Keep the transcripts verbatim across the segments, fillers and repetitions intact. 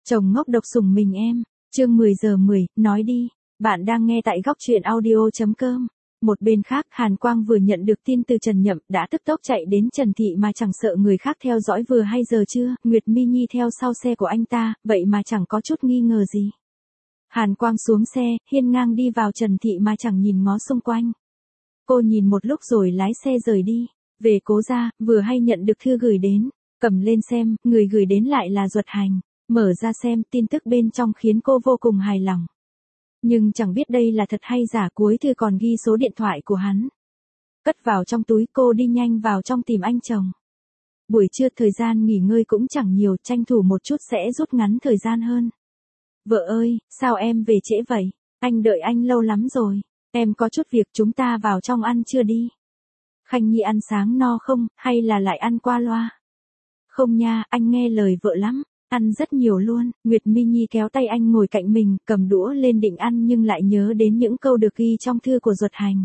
Chồng ngốc độc sủng mình em. Chương mười giờ mười, nói đi. Bạn đang nghe tại góc truyện audio.com. Một bên khác, Hàn Quang vừa nhận được tin từ Trần Nhậm, đã tức tốc chạy đến Trần Thị mà chẳng sợ người khác theo dõi vừa hay giờ chưa. Nguyệt Mi Nhi theo sau xe của anh ta, vậy mà chẳng có chút nghi ngờ gì. Hàn Quang xuống xe, hiên ngang đi vào Trần Thị mà chẳng nhìn ngó xung quanh. Cô nhìn một lúc rồi lái xe rời đi. Về Cố gia, vừa hay nhận được thư gửi đến. Cầm lên xem, người gửi đến lại là Duật Hành. Mở ra xem, tin tức bên trong khiến cô vô cùng hài lòng. Nhưng chẳng biết đây là thật hay giả, cuối thư còn ghi số điện thoại của hắn. Cất vào trong túi, cô đi nhanh vào trong tìm anh chồng. Buổi trưa thời gian nghỉ ngơi cũng chẳng nhiều, tranh thủ một chút sẽ rút ngắn thời gian hơn. Vợ ơi, sao em về trễ vậy? Anh đợi anh lâu lắm rồi. Em có chút việc, chúng ta vào trong ăn trưa đi. Khanh Nhi ăn sáng no không, hay là lại ăn qua loa? Không nha, anh nghe lời vợ lắm. Ăn rất nhiều luôn. Nguyệt Mi Nhi kéo tay anh ngồi cạnh mình, cầm đũa lên định ăn nhưng lại nhớ đến những câu được ghi trong thư của Duật Hành.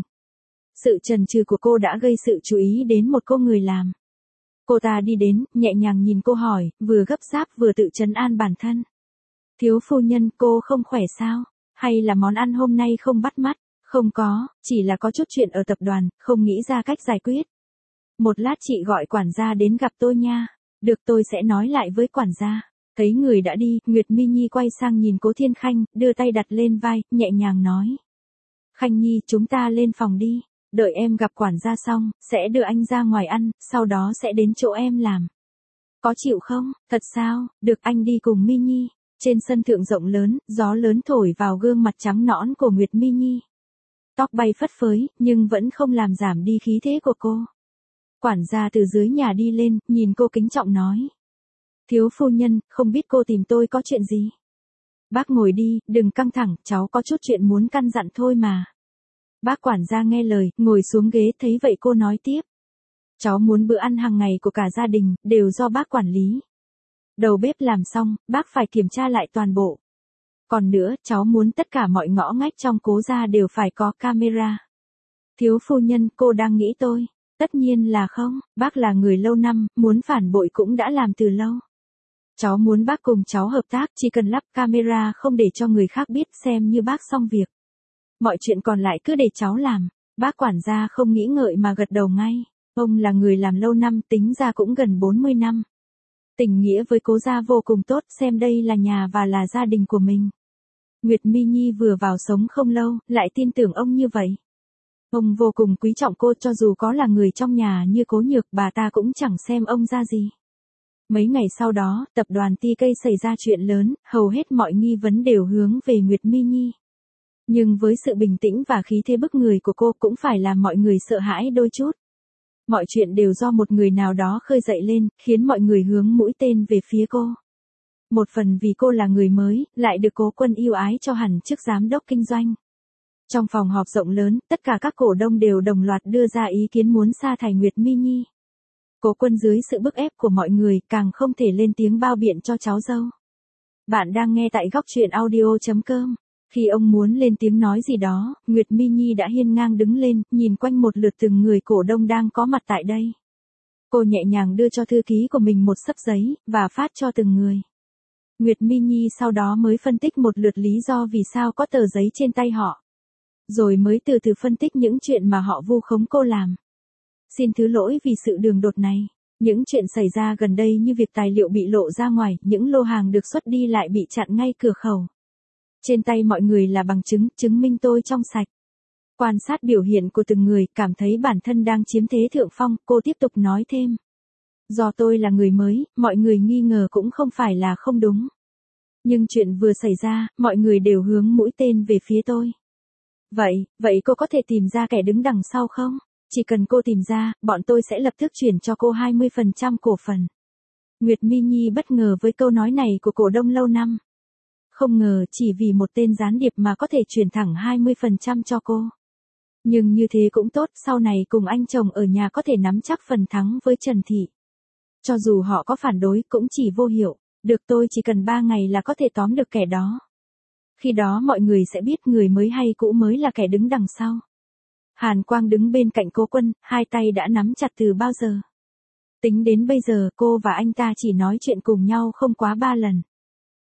Sự chần chừ của cô đã gây sự chú ý đến một cô người làm. Cô ta đi đến, nhẹ nhàng nhìn cô hỏi, vừa gấp gáp vừa tự trấn an bản thân. Thiếu phu nhân, cô không khỏe sao? Hay là món ăn hôm nay không bắt mắt? Không có, chỉ là có chút chuyện ở tập đoàn, không nghĩ ra cách giải quyết. Một lát chị gọi quản gia đến gặp tôi nha. Được, tôi sẽ nói lại với quản gia. Thấy người đã đi, Nguyệt Mi Nhi quay sang nhìn Cố Thiên Khanh, đưa tay đặt lên vai, nhẹ nhàng nói. Khanh Nhi, chúng ta lên phòng đi. Đợi em gặp quản gia xong, sẽ đưa anh ra ngoài ăn, sau đó sẽ đến chỗ em làm. Có chịu không? Thật sao? Được, anh đi cùng Mi Nhi. Trên sân thượng rộng lớn, gió lớn thổi vào gương mặt trắng nõn của Nguyệt Mi Nhi. Tóc bay phất phới, nhưng vẫn không làm giảm đi khí thế của cô. Quản gia từ dưới nhà đi lên, nhìn cô kính trọng nói. Thiếu phu nhân, không biết cô tìm tôi có chuyện gì? Bác ngồi đi, đừng căng thẳng, cháu có chút chuyện muốn căn dặn thôi mà. Bác quản gia nghe lời, ngồi xuống ghế, thấy vậy cô nói tiếp. Cháu muốn bữa ăn hàng ngày của cả gia đình, đều do bác quản lý. Đầu bếp làm xong, bác phải kiểm tra lại toàn bộ. Còn nữa, cháu muốn tất cả mọi ngõ ngách trong Cố gia đều phải có camera. Thiếu phu nhân, cô đang nghĩ tôi. Tất nhiên là không, bác là người lâu năm, muốn phản bội cũng đã làm từ lâu. Cháu muốn bác cùng cháu hợp tác, chỉ cần lắp camera không để cho người khác biết, xem như bác xong việc. Mọi chuyện còn lại cứ để cháu làm. Bác quản gia không nghĩ ngợi mà gật đầu ngay. Ông là người làm lâu năm, tính ra cũng gần bốn mươi năm. Tình nghĩa với Cố gia vô cùng tốt, xem đây là nhà và là gia đình của mình. Nguyệt Mi Nhi vừa vào sống không lâu, lại tin tưởng ông như vậy. Ông vô cùng quý trọng cô, cho dù có là người trong nhà như Cố Nhược, bà ta cũng chẳng xem ông ra gì. Mấy ngày sau đó, tập đoàn Ti Cây xảy ra chuyện lớn, hầu hết mọi nghi vấn đều hướng về Nguyệt Mi Nhi. Nhưng với sự bình tĩnh và khí thế bức người của cô cũng phải làm mọi người sợ hãi đôi chút. Mọi chuyện đều do một người nào đó khơi dậy lên, khiến mọi người hướng mũi tên về phía cô. Một phần vì cô là người mới, lại được Cố Quân yêu ái cho hẳn chức giám đốc kinh doanh. Trong phòng họp rộng lớn, tất cả các cổ đông đều đồng loạt đưa ra ý kiến muốn sa thải Nguyệt Mi Nhi. Cố Quân dưới sự bức ép của mọi người, càng không thể lên tiếng bao biện cho cháu dâu. Bạn đang nghe tại góc truyện audio.com. Khi ông muốn lên tiếng nói gì đó, Nguyệt Mi Nhi đã hiên ngang đứng lên, nhìn quanh một lượt từng người cổ đông đang có mặt tại đây. Cô nhẹ nhàng đưa cho thư ký của mình một xấp giấy, và phát cho từng người. Nguyệt Mi Nhi sau đó mới phân tích một lượt lý do vì sao có tờ giấy trên tay họ. Rồi mới từ từ phân tích những chuyện mà họ vu khống cô làm. Xin thứ lỗi vì sự đường đột này. Những chuyện xảy ra gần đây như việc tài liệu bị lộ ra ngoài, những lô hàng được xuất đi lại bị chặn ngay cửa khẩu. Trên tay mọi người là bằng chứng, chứng minh tôi trong sạch. Quan sát biểu hiện của từng người, cảm thấy bản thân đang chiếm thế thượng phong, cô tiếp tục nói thêm. Do tôi là người mới, mọi người nghi ngờ cũng không phải là không đúng. Nhưng chuyện vừa xảy ra, mọi người đều hướng mũi tên về phía tôi. Vậy, vậy cô có thể tìm ra kẻ đứng đằng sau không? Chỉ cần cô tìm ra, bọn tôi sẽ lập tức chuyển cho cô hai mươi phần trăm cổ phần. Nguyệt Mi Nhi bất ngờ với câu nói này của cổ đông lâu năm. Không ngờ chỉ vì một tên gián điệp mà có thể chuyển thẳng hai mươi phần trăm cho cô. Nhưng như thế cũng tốt, sau này cùng anh chồng ở nhà có thể nắm chắc phần thắng với Trần Thị. Cho dù họ có phản đối cũng chỉ vô hiệu, được tôi chỉ cần ba ngày là có thể tóm được kẻ đó. Khi đó mọi người sẽ biết người mới hay cũ mới là kẻ đứng đằng sau. Hàn Quang đứng bên cạnh Cố Quân, hai tay đã nắm chặt từ bao giờ. Tính đến bây giờ, cô và anh ta chỉ nói chuyện cùng nhau không quá ba lần.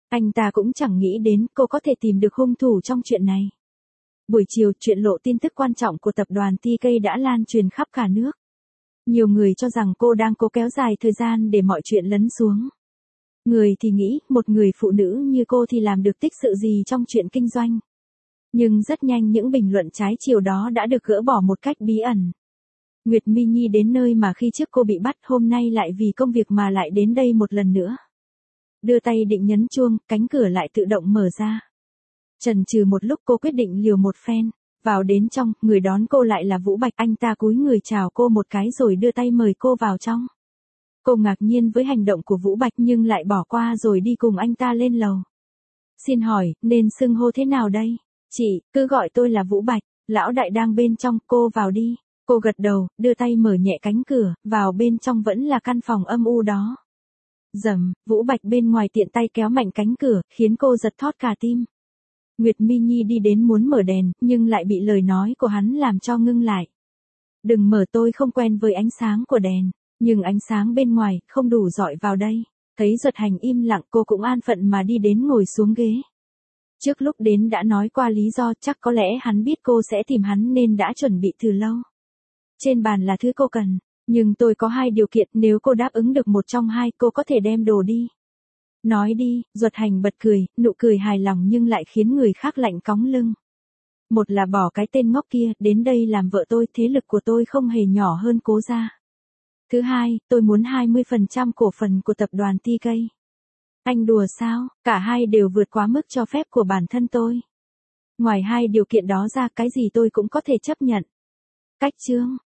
Anh ta cũng chẳng nghĩ đến cô có thể tìm được hung thủ trong chuyện này. Buổi chiều, chuyện lộ tin tức quan trọng của tập đoàn tê ca đã lan truyền khắp cả nước. Nhiều người cho rằng cô đang cố kéo dài thời gian để mọi chuyện lấn xuống. Người thì nghĩ, một người phụ nữ như cô thì làm được tích sự gì trong chuyện kinh doanh. Nhưng rất nhanh những bình luận trái chiều đó đã được gỡ bỏ một cách bí ẩn. Nguyệt My Nhi đến nơi mà khi trước cô bị bắt, hôm nay lại vì công việc mà lại đến đây một lần nữa. Đưa tay định nhấn chuông, cánh cửa lại tự động mở ra. Chần chừ một lúc cô quyết định liều một phen. Vào đến trong, người đón cô lại là Vũ Bạch. Anh ta cúi người chào cô một cái rồi đưa tay mời cô vào trong. Cô ngạc nhiên với hành động của Vũ Bạch nhưng lại bỏ qua rồi đi cùng anh ta lên lầu. Xin hỏi, nên xưng hô thế nào đây? Chị, cứ gọi tôi là Vũ Bạch. Lão đại đang bên trong, cô vào đi. Cô gật đầu, đưa tay mở nhẹ cánh cửa, vào bên trong vẫn là căn phòng âm u đó. Rầm, Vũ Bạch bên ngoài tiện tay kéo mạnh cánh cửa, khiến cô giật thót cả tim. Nguyệt My Nhi đi đến muốn mở đèn, nhưng lại bị lời nói của hắn làm cho ngưng lại. Đừng mở, tôi không quen với ánh sáng của đèn, nhưng ánh sáng bên ngoài không đủ dọi vào đây. Thấy Duật Hành im lặng, cô cũng an phận mà đi đến ngồi xuống ghế. Trước lúc đến đã nói qua lý do, chắc có lẽ hắn biết cô sẽ tìm hắn nên đã chuẩn bị từ lâu. Trên bàn là thứ cô cần, nhưng tôi có hai điều kiện, nếu cô đáp ứng được một trong hai, cô có thể đem đồ đi. Nói đi, Duật Hành bật cười, nụ cười hài lòng nhưng lại khiến người khác lạnh cóng lưng. Một là bỏ cái tên ngốc kia, đến đây làm vợ tôi, thế lực của tôi không hề nhỏ hơn Cố gia. Thứ hai, tôi muốn hai mươi phần trăm cổ phần của tập đoàn tê ca. Anh đùa sao, cả hai đều vượt quá mức cho phép của bản thân tôi. Ngoài hai điều kiện đó ra, cái gì tôi cũng có thể chấp nhận. Cách chương